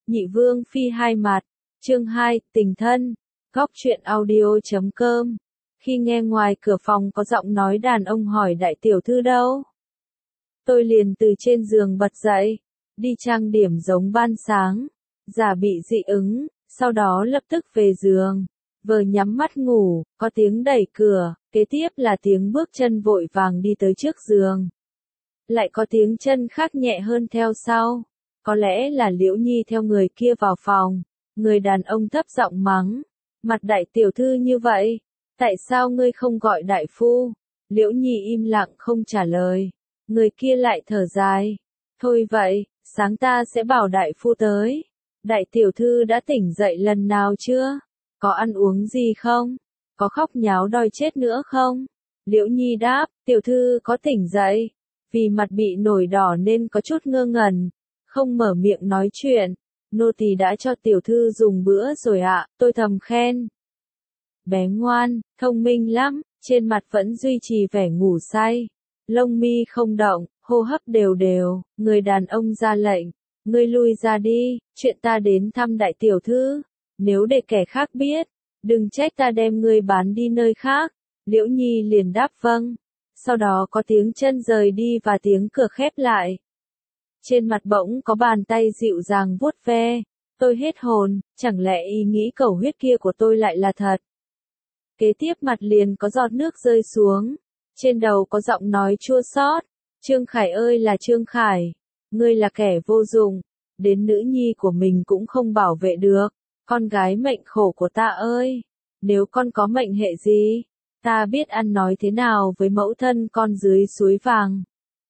Nhị Vương Phi hai mặt, chương 2, tình thân, góc truyện audio.com. Khi nghe ngoài cửa phòng có giọng nói đàn ông hỏi đại tiểu thư đâu, tôi liền từ trên giường bật dậy, đi trang điểm giống ban sáng, giả bị dị ứng, sau đó lập tức về giường, vừa nhắm mắt ngủ, có tiếng đẩy cửa, kế tiếp là tiếng bước chân vội vàng đi tới trước giường. Lại có tiếng chân khác nhẹ hơn theo sau. Có lẽ là Liễu Nhi theo người kia vào phòng. Người đàn ông thấp giọng mắng. Mặt đại tiểu thư như vậy. Tại sao ngươi không gọi đại phu? Liễu Nhi im lặng không trả lời. Người kia lại thở dài. Thôi vậy, sáng ta sẽ bảo đại phu tới. Đại tiểu thư đã tỉnh dậy lần nào chưa? Có ăn uống gì không? Có khóc nháo đòi chết nữa không? Liễu Nhi đáp, tiểu thư có tỉnh dậy. Vì mặt bị nổi đỏ nên có chút ngơ ngẩn, không mở miệng nói chuyện. Nô tỳ đã cho tiểu thư dùng bữa rồi ạ, tôi thầm khen. Bé ngoan, thông minh lắm, trên mặt vẫn duy trì vẻ ngủ say. Lông mi không động, hô hấp đều đều, người đàn ông ra lệnh. Ngươi lui ra đi, chuyện ta đến thăm đại tiểu thư. Nếu để kẻ khác biết, đừng trách ta đem ngươi bán đi nơi khác. Liễu Nhi liền đáp vâng. Sau đó có tiếng chân rời đi và tiếng cửa khép lại. Trên mặt bỗng có bàn tay dịu dàng vuốt ve. Tôi hết hồn, chẳng lẽ ý nghĩ cầu huyết kia của tôi lại là thật. Kế tiếp mặt liền có giọt nước rơi xuống. Trên đầu có giọng nói chua xót. Trương Khải ơi là Trương Khải. Ngươi là kẻ vô dụng. Đến nữ nhi của mình cũng không bảo vệ được. Con gái mệnh khổ của ta ơi. Nếu con có mệnh hệ gì, ta biết ăn nói thế nào với mẫu thân con dưới suối vàng.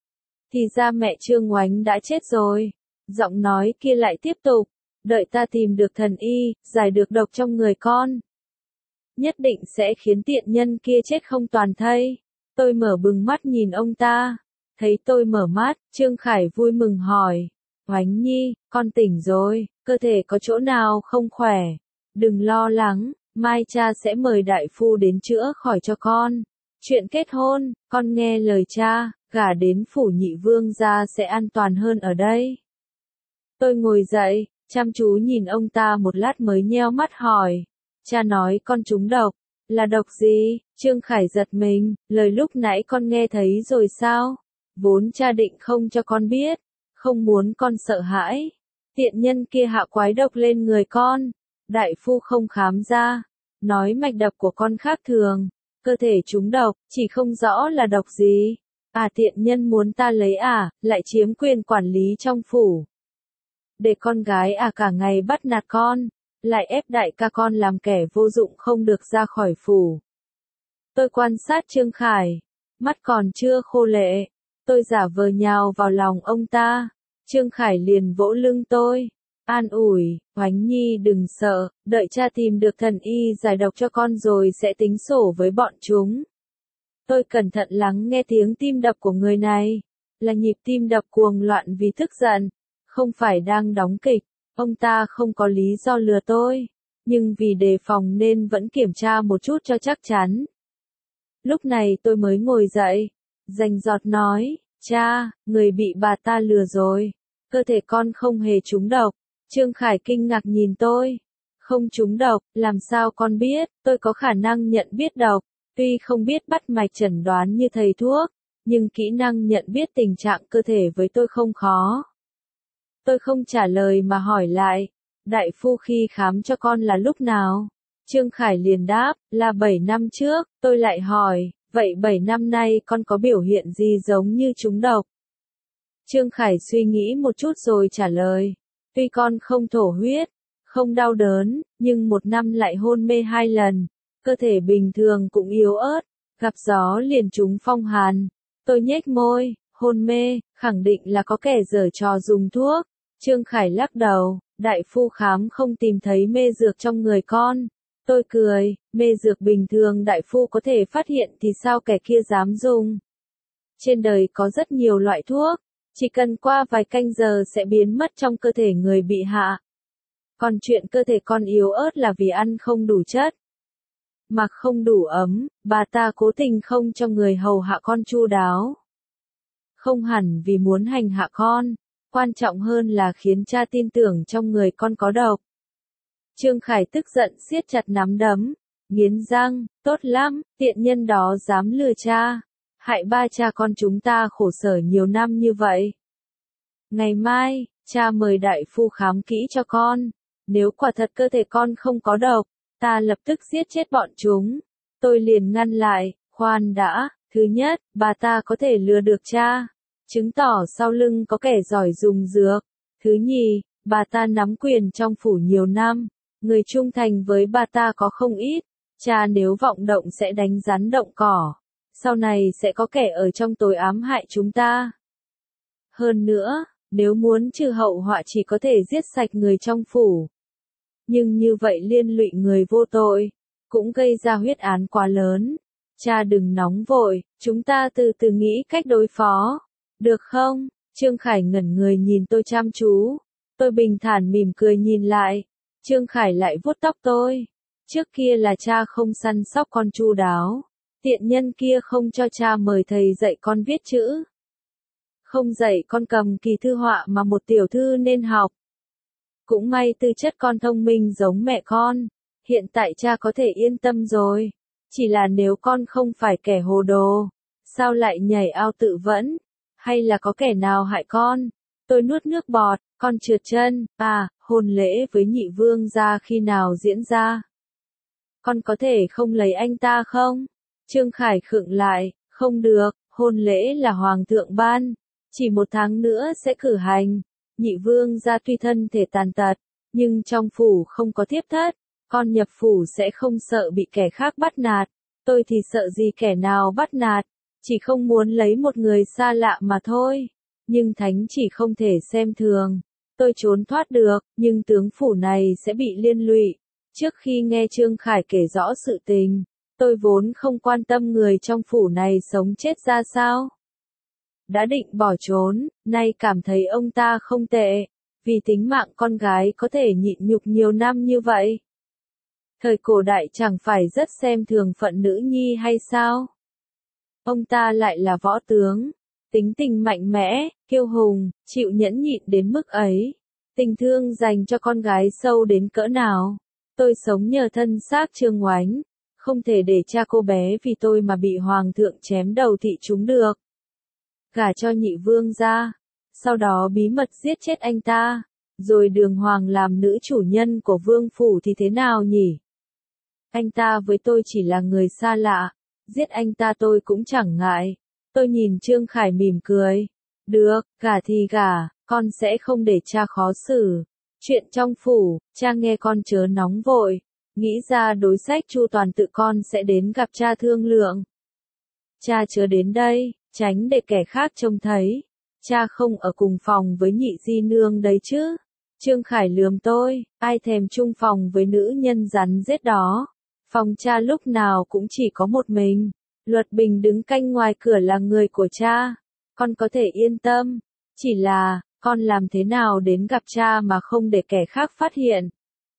Thì ra mẹ Trương Oánh đã chết rồi. Giọng nói kia lại tiếp tục. Đợi ta tìm được thần y, giải được độc trong người con. Nhất định sẽ khiến tiện nhân kia chết không toàn thây. Tôi mở bừng mắt nhìn ông ta. Thấy tôi mở mắt, Trương Khải vui mừng hỏi. Oánh Nhi, con tỉnh rồi, cơ thể có chỗ nào không khỏe. Đừng lo lắng. Mai cha sẽ mời đại phu đến chữa khỏi cho con. Chuyện kết hôn, con nghe lời cha, gả đến phủ nhị vương gia sẽ an toàn hơn ở đây. Tôi ngồi dậy, chăm chú nhìn ông ta một lát mới nheo mắt hỏi. Cha nói con trúng độc. Là độc gì? Trương Khải giật mình, lời lúc nãy con nghe thấy rồi sao? Vốn cha định không cho con biết, không muốn con sợ hãi. Tiện nhân kia hạ quái độc lên người con. Đại phu không khám ra. Nói mạch đập của con khác thường, cơ thể trúng độc, chỉ không rõ là độc gì. À tiện nhân muốn ta lấy lại chiếm quyền quản lý trong phủ. Để con gái cả ngày bắt nạt con, lại ép đại ca con làm kẻ vô dụng không được ra khỏi phủ. Tôi quan sát Trương Khải, mắt còn chưa khô lệ, tôi giả vờ nhào vào lòng ông ta. Trương Khải liền vỗ lưng tôi. An ủi, Oánh Nhi đừng sợ, đợi cha tìm được thần y giải độc cho con rồi sẽ tính sổ với bọn chúng. Tôi cẩn thận lắng nghe tiếng tim đập của người này, là nhịp tim đập cuồng loạn vì tức giận, không phải đang đóng kịch. Ông ta không có lý do lừa tôi, nhưng vì đề phòng nên vẫn kiểm tra một chút cho chắc chắn. Lúc này tôi mới ngồi dậy, rành rọt nói, cha, người bị bà ta lừa rồi, cơ thể con không hề trúng độc. Trương Khải kinh ngạc nhìn tôi. Không trúng độc, làm sao con biết? Tôi có khả năng nhận biết độc. Tuy không biết bắt mạch chẩn đoán như thầy thuốc, nhưng kỹ năng nhận biết tình trạng cơ thể với tôi không khó. Tôi không trả lời mà hỏi lại. Đại phu khi khám cho con là lúc nào? Trương Khải liền đáp, là 7 năm trước. Tôi lại hỏi, vậy 7 năm nay con có biểu hiện gì giống như trúng độc? Trương Khải suy nghĩ một chút rồi trả lời. Tuy con không thổ huyết, không đau đớn, nhưng 1 năm lại hôn mê 2 lần. Cơ thể bình thường cũng yếu ớt, gặp gió liền trúng phong hàn. Tôi nhếch môi, hôn mê, khẳng định là có kẻ giở trò dùng thuốc. Trương Khải lắc đầu, đại phu khám không tìm thấy mê dược trong người con. Tôi cười, mê dược bình thường đại phu có thể phát hiện thì sao kẻ kia dám dùng. Trên đời có rất nhiều loại thuốc. Chỉ cần qua vài canh giờ sẽ biến mất trong cơ thể người bị hạ. Còn chuyện cơ thể con yếu ớt là vì ăn không đủ chất, mặc không đủ ấm, bà ta cố tình không cho người hầu hạ con chu đáo. Không hẳn vì muốn hành hạ con, Quan trọng hơn là khiến cha tin tưởng trong người con có độc. Trương Khải tức giận siết chặt nắm đấm, nghiến răng, tốt lắm, tiện nhân đó dám lừa cha, hại ba cha con chúng ta khổ sở nhiều năm như vậy. Ngày mai, cha mời đại phu khám kỹ cho con, nếu quả thật cơ thể con không có độc, ta lập tức giết chết bọn chúng. Tôi liền ngăn lại, khoan đã, thứ nhất, bà ta có thể lừa được cha, chứng tỏ sau lưng có kẻ giỏi dùng dược. Thứ nhì, bà ta nắm quyền trong phủ nhiều năm, người trung thành với bà ta có không ít, cha nếu vọng động sẽ đánh rắn động cỏ, sau này sẽ có kẻ ở trong tối ám hại chúng ta. Hơn nữa, nếu muốn trừ hậu họa chỉ có thể giết sạch người trong phủ. Nhưng như vậy liên lụy người vô tội, cũng gây ra huyết án quá lớn. Cha đừng nóng vội, chúng ta từ từ nghĩ cách đối phó. Được không? Trương Khải ngẩn người nhìn tôi chăm chú. Tôi bình thản mỉm cười nhìn lại. Trương Khải lại vuốt tóc tôi. Trước kia là cha không săn sóc con chu đáo. Tiện nhân kia không cho cha mời thầy dạy con viết chữ. Không dạy con cầm kỳ thư họa mà một tiểu thư nên học. Cũng may tư chất con thông minh giống mẹ con. Hiện tại cha có thể yên tâm rồi. Chỉ là nếu con không phải kẻ hồ đồ, sao lại nhảy ao tự vẫn? Hay là có kẻ nào hại con? Tôi nuốt nước bọt, con trượt chân. À, hôn lễ với nhị vương gia khi nào diễn ra? Con có thể không lấy anh ta không? Trương Khải khựng lại, không được, hôn lễ là hoàng thượng ban. Chỉ 1 tháng nữa sẽ cử hành. Nhị vương gia tuy thân thể tàn tật, nhưng trong phủ không có thiếp thất. Con nhập phủ sẽ không sợ bị kẻ khác bắt nạt. Tôi thì sợ gì kẻ nào bắt nạt. Chỉ không muốn lấy một người xa lạ mà thôi. Nhưng thánh chỉ không thể xem thường. Tôi trốn thoát được, nhưng tướng phủ này sẽ bị liên lụy. Trước khi nghe Trương Khải kể rõ sự tình, tôi vốn không quan tâm người trong phủ này sống chết ra sao. Đã định bỏ trốn, nay cảm thấy ông ta không tệ. Vì tính mạng con gái có thể nhịn nhục nhiều năm như vậy. Thời cổ đại chẳng phải rất xem thường phận nữ nhi hay sao? Ông ta lại là võ tướng, tính tình mạnh mẽ, kiêu hùng, chịu nhẫn nhịn đến mức ấy. Tình thương dành cho con gái sâu đến cỡ nào? Tôi sống nhờ thân xác Trương Oánh, không thể để cha cô bé vì tôi mà bị hoàng thượng chém đầu thị chúng được. Gả cho nhị vương gia, sau đó bí mật giết chết anh ta, rồi đường hoàng làm nữ chủ nhân của vương phủ thì thế nào nhỉ? Anh ta với tôi chỉ là người xa lạ, giết anh ta tôi cũng chẳng ngại. Tôi nhìn Trương Khải mỉm cười. Được, gả thì gả, con sẽ không để cha khó xử. Chuyện trong phủ, cha nghe con chớ nóng vội. Nghĩ ra đối sách chu toàn tự con sẽ đến gặp cha thương lượng. Cha chớ đến đây, tránh để kẻ khác trông thấy. Cha không ở cùng phòng với nhị di nương đấy chứ. Trương Khải lườm tôi, ai thèm chung phòng với nữ nhân rắn rết đó. Phòng cha lúc nào cũng chỉ có một mình. Luật Bình đứng canh ngoài cửa là người của cha. Con có thể yên tâm. Chỉ là, con làm thế nào đến gặp cha mà không để kẻ khác phát hiện.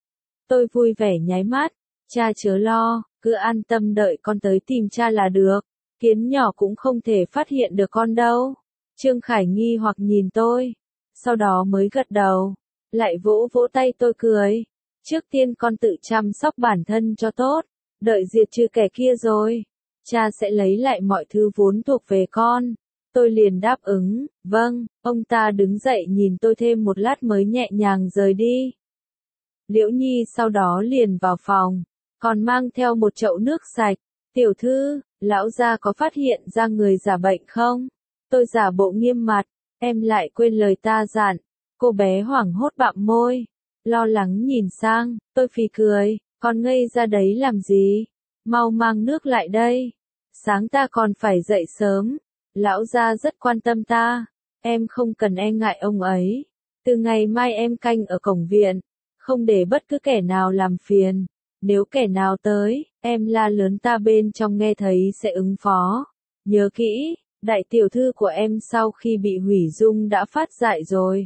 Tôi vui vẻ nháy mắt. Cha chớ lo, cứ an tâm đợi con tới tìm cha là được. Kiến nhỏ cũng không thể phát hiện được con đâu. Trương Khải nghi hoặc nhìn tôi. Sau đó mới gật đầu. Lại vỗ vỗ tay tôi cười. Trước tiên con tự chăm sóc bản thân cho tốt. Đợi diệt trừ kẻ kia rồi. Cha sẽ lấy lại mọi thứ vốn thuộc về con. Tôi liền đáp ứng, vâng. Ông ta đứng dậy nhìn tôi thêm một lát mới nhẹ nhàng rời đi. Liễu Nhi sau đó liền vào phòng. Còn mang theo một chậu nước sạch. Tiểu thư, lão gia có phát hiện ra người giả bệnh không? Tôi giả bộ nghiêm mặt. Em lại quên lời ta dặn. Cô bé hoảng hốt bặm môi. Lo lắng nhìn sang, tôi phì cười. Con ngây ra đấy làm gì? Mau mang nước lại đây. Sáng ta còn phải dậy sớm. Lão gia rất quan tâm ta. Em không cần e ngại ông ấy. Từ ngày mai em canh ở cổng viện. Không để bất cứ kẻ nào làm phiền. Nếu kẻ nào tới, em la lớn ta bên trong nghe thấy sẽ ứng phó. Nhớ kỹ, đại tiểu thư của em sau khi bị hủy dung đã phát dại rồi.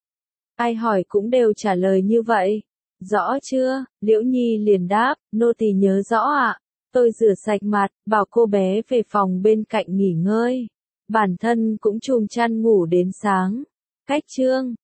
Ai hỏi cũng đều trả lời như vậy. Rõ chưa? Liễu Nhi liền đáp, nô tỳ nhớ rõ ạ. Tôi rửa sạch mặt, bảo cô bé về phòng bên cạnh nghỉ ngơi. Bản thân cũng chùm chăn ngủ đến sáng. Cách chương